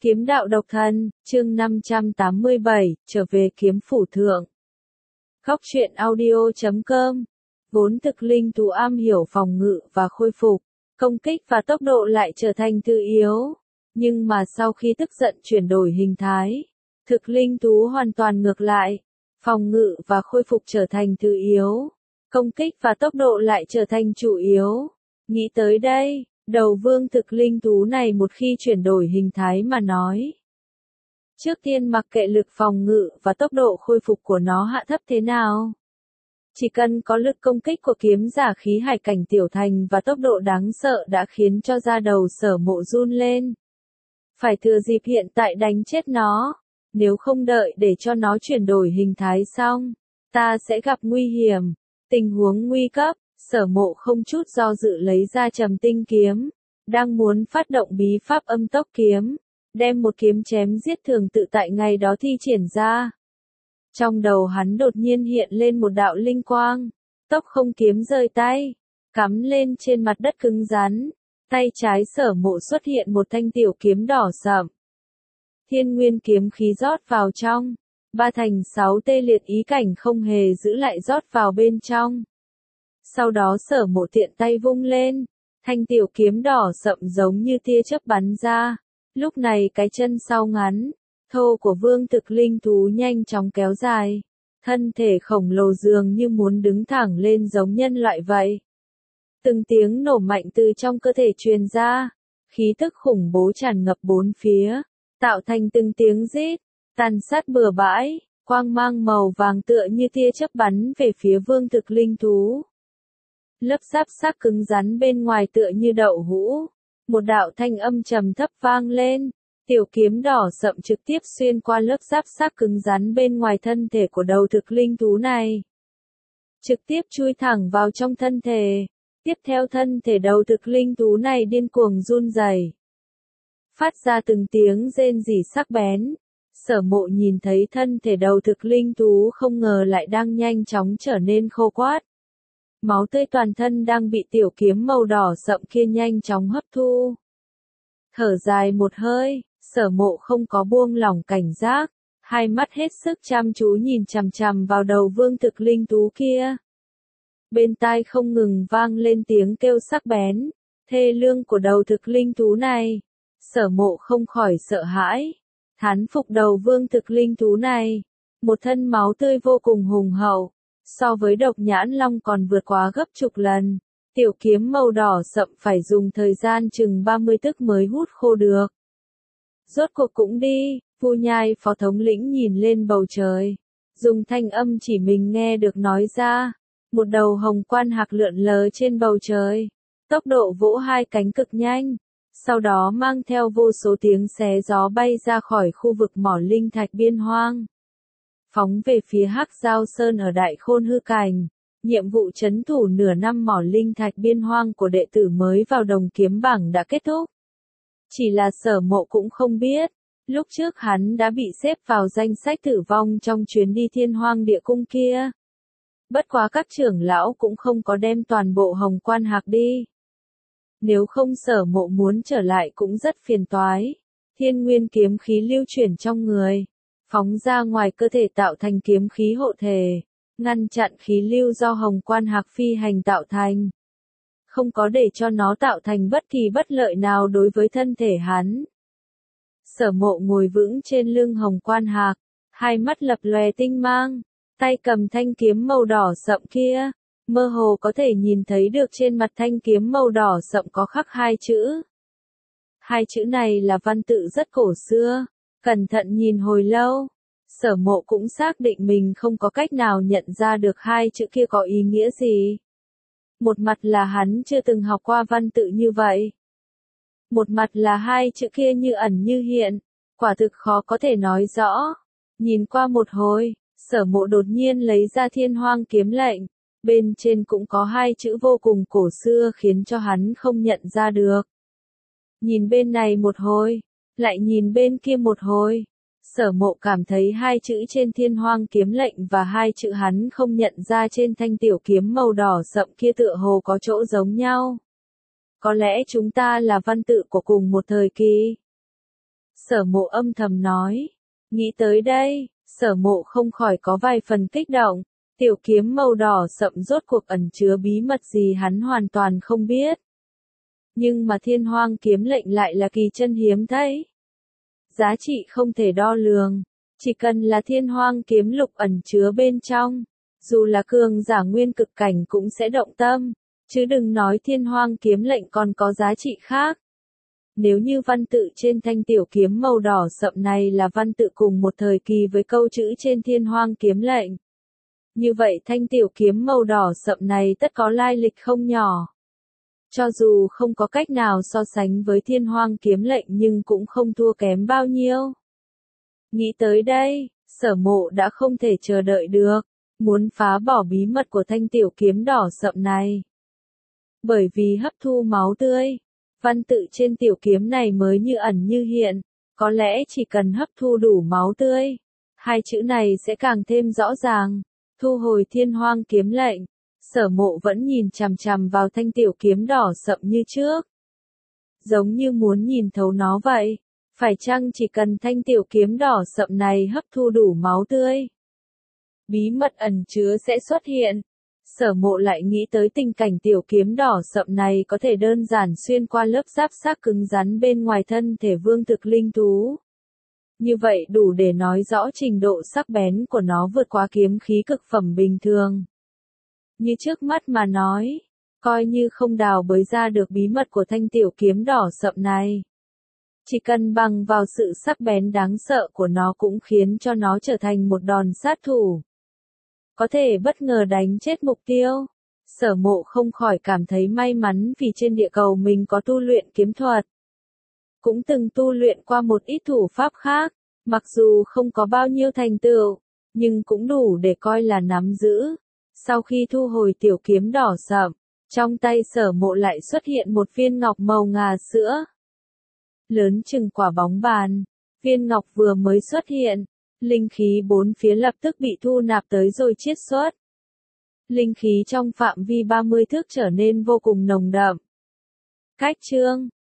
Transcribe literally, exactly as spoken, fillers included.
Kiếm đạo độc thân, chương năm trăm tám mươi bảy, trở về kiếm phủ thượng. Góc truyện audio chấm com. Vốn thực linh thú am hiểu phòng ngự và khôi phục, công kích và tốc độ lại trở thành thứ yếu. Nhưng mà sau khi tức giận chuyển đổi hình thái, thực linh thú hoàn toàn ngược lại. Phòng ngự và khôi phục trở thành thứ yếu, công kích và tốc độ lại trở thành chủ yếu. Nghĩ tới đây, đầu vương thực linh thú này một khi chuyển đổi hình thái mà nói. Trước tiên mặc kệ lực phòng ngự và tốc độ khôi phục của nó hạ thấp thế nào. Chỉ cần có lực công kích của kiếm giả khí hải cảnh tiểu thành và tốc độ đáng sợ đã khiến cho da đầu Sở Mộ run lên. Phải thừa dịp hiện tại đánh chết nó, nếu không đợi để cho nó chuyển đổi hình thái xong, ta sẽ gặp nguy hiểm. Tình huống nguy cấp, Sở Mộ không chút do dự lấy ra Trầm Tinh kiếm, đang muốn phát động bí pháp âm tốc kiếm, đem một kiếm chém giết thường tự tại ngày đó thi triển ra. Trong đầu hắn đột nhiên hiện lên một đạo linh quang, tốc không kiếm rời tay, cắm lên trên mặt đất cứng rắn, tay trái Sở Mộ xuất hiện một thanh tiểu kiếm đỏ sậm. Thiên nguyên kiếm khí rót vào trong, ba thành sáu tê liệt ý cảnh không hề giữ lại rót vào bên trong. Sau đó Sở Mộ tiện tay vung lên, thanh tiểu kiếm đỏ sậm giống như tia chớp bắn ra. Lúc này cái chân sau ngắn, thô của vương thực linh thú nhanh chóng kéo dài, thân thể khổng lồ dường như muốn đứng thẳng lên giống nhân loại vậy. Từng tiếng nổ mạnh từ trong cơ thể truyền ra, khí tức khủng bố tràn ngập bốn phía, tạo thành từng tiếng rít, tàn sát bừa bãi, quang mang màu vàng tựa như tia chớp bắn về phía vương thực linh thú. Lớp giáp xác cứng rắn bên ngoài tựa như đậu hũ, một đạo thanh âm trầm thấp vang lên, tiểu kiếm đỏ sậm trực tiếp xuyên qua lớp giáp xác cứng rắn bên ngoài thân thể của đầu thực linh thú này. Trực tiếp chui thẳng vào trong thân thể, tiếp theo thân thể đầu thực linh thú này điên cuồng run rẩy, phát ra từng tiếng rên rỉ sắc bén. Sở Mộ nhìn thấy thân thể đầu thực linh thú không ngờ lại đang nhanh chóng trở nên khô quát. Máu tươi toàn thân đang bị tiểu kiếm màu đỏ sậm kia nhanh chóng hấp thu. Thở dài một hơi, Sở Mộ không có buông lỏng cảnh giác, hai mắt hết sức chăm chú nhìn chằm chằm vào đầu vương thực linh thú kia. Bên tai không ngừng vang lên tiếng kêu sắc bén, thê lương của đầu thực linh thú này. Sở Mộ không khỏi sợ hãi, thán phục đầu vương thực linh thú này, một thân máu tươi vô cùng hùng hậu. So với độc nhãn long còn vượt quá gấp chục lần, tiểu kiếm màu đỏ sậm phải dùng thời gian chừng ba mươi tức mới hút khô được. Rốt cuộc cũng đi, Vu Nhai phó thống lĩnh nhìn lên bầu trời, dùng thanh âm chỉ mình nghe được nói ra, một đầu hồng quan hạc lượn lờ trên bầu trời, tốc độ vỗ hai cánh cực nhanh, sau đó mang theo vô số tiếng xé gió bay ra khỏi khu vực mỏ linh thạch biên hoang. Phóng về phía Hắc Giao Sơn ở Đại Khôn Hư Cảnh, nhiệm vụ trấn thủ nửa năm mỏ linh thạch biên hoang của đệ tử mới vào đồng kiếm bảng đã kết thúc. Chỉ là Sở Mộ cũng không biết, lúc trước hắn đã bị xếp vào danh sách tử vong trong chuyến đi Thiên Hoang Địa Cung kia. Bất quá các trưởng lão cũng không có đem toàn bộ hồng quan hạc đi. Nếu không Sở Mộ muốn trở lại cũng rất phiền toái. Thiên nguyên kiếm khí lưu chuyển trong người, phóng ra ngoài cơ thể tạo thành kiếm khí hộ thể, ngăn chặn khí lưu do hồng quan hạc phi hành tạo thành. Không có để cho nó tạo thành bất kỳ bất lợi nào đối với thân thể hắn. Sở Mộ ngồi vững trên lưng hồng quan hạc, hai mắt lập lòe tinh mang, tay cầm thanh kiếm màu đỏ sậm kia, mơ hồ có thể nhìn thấy được trên mặt thanh kiếm màu đỏ sậm có khắc hai chữ. Hai chữ này là văn tự rất cổ xưa. Cẩn thận nhìn hồi lâu, Sở Mộ cũng xác định mình không có cách nào nhận ra được hai chữ kia có ý nghĩa gì. Một mặt là hắn chưa từng học qua văn tự như vậy. Một mặt là hai chữ kia như ẩn như hiện, quả thực khó có thể nói rõ. Nhìn qua một hồi, Sở Mộ đột nhiên lấy ra Thiên Hoang kiếm lệnh, bên trên cũng có hai chữ vô cùng cổ xưa khiến cho hắn không nhận ra được. Nhìn bên này một hồi, lại nhìn bên kia một hồi, Sở Mộ cảm thấy hai chữ trên Thiên Hoang kiếm lệnh và hai chữ hắn không nhận ra trên thanh tiểu kiếm màu đỏ sậm kia tựa hồ có chỗ giống nhau. Có lẽ chúng ta là văn tự của cùng một thời kỳ. Sở Mộ âm thầm nói. Nghĩ tới đây, Sở Mộ không khỏi có vài phần kích động. Tiểu kiếm màu đỏ sậm rốt cuộc ẩn chứa bí mật gì hắn hoàn toàn không biết. Nhưng mà Thiên Hoang kiếm lệnh lại là kỳ chân hiếm thấy. Giá trị không thể đo lường. Chỉ cần là Thiên Hoang kiếm lục ẩn chứa bên trong, dù là cường giả nguyên cực cảnh cũng sẽ động tâm, chứ đừng nói Thiên Hoang kiếm lệnh còn có giá trị khác. Nếu như văn tự trên thanh tiểu kiếm màu đỏ sậm này là văn tự cùng một thời kỳ với câu chữ trên Thiên Hoang kiếm lệnh, như vậy thanh tiểu kiếm màu đỏ sậm này tất có lai lịch không nhỏ. Cho dù không có cách nào so sánh với Thiên Hoang kiếm lệnh nhưng cũng không thua kém bao nhiêu. Nghĩ tới đây, Sở Mộ đã không thể chờ đợi được, muốn phá bỏ bí mật của thanh tiểu kiếm đỏ sậm này. Bởi vì hấp thu máu tươi, văn tự trên tiểu kiếm này mới như ẩn như hiện, có lẽ chỉ cần hấp thu đủ máu tươi, hai chữ này sẽ càng thêm rõ ràng. Thu hồi Thiên Hoang kiếm lệnh, Sở Mộ vẫn nhìn chằm chằm vào thanh tiểu kiếm đỏ sậm như trước. Giống như muốn nhìn thấu nó vậy, phải chăng chỉ cần thanh tiểu kiếm đỏ sậm này hấp thu đủ máu tươi, bí mật ẩn chứa sẽ xuất hiện. Sở Mộ lại nghĩ tới tình cảnh tiểu kiếm đỏ sậm này có thể đơn giản xuyên qua lớp giáp xác cứng rắn bên ngoài thân thể vương thực linh thú. Như vậy đủ để nói rõ trình độ sắc bén của nó vượt qua kiếm khí cực phẩm bình thường. Như trước mắt mà nói, coi như không đào bới ra được bí mật của thanh tiểu kiếm đỏ sậm này. Chỉ cần bằng vào sự sắc bén đáng sợ của nó cũng khiến cho nó trở thành một đòn sát thủ. Có thể bất ngờ đánh chết mục tiêu. Sở Mộ không khỏi cảm thấy may mắn vì trên địa cầu mình có tu luyện kiếm thuật. Cũng từng tu luyện qua một ít thủ pháp khác, mặc dù không có bao nhiêu thành tựu, nhưng cũng đủ để coi là nắm giữ. Sau khi thu hồi tiểu kiếm đỏ sậm, trong tay Sở Mộ lại xuất hiện một viên ngọc màu ngà sữa. Lớn chừng quả bóng bàn, viên ngọc vừa mới xuất hiện, linh khí bốn phía lập tức bị thu nạp tới rồi chiết xuất. Linh khí trong phạm vi ba mươi thước trở nên vô cùng nồng đậm. Cách chương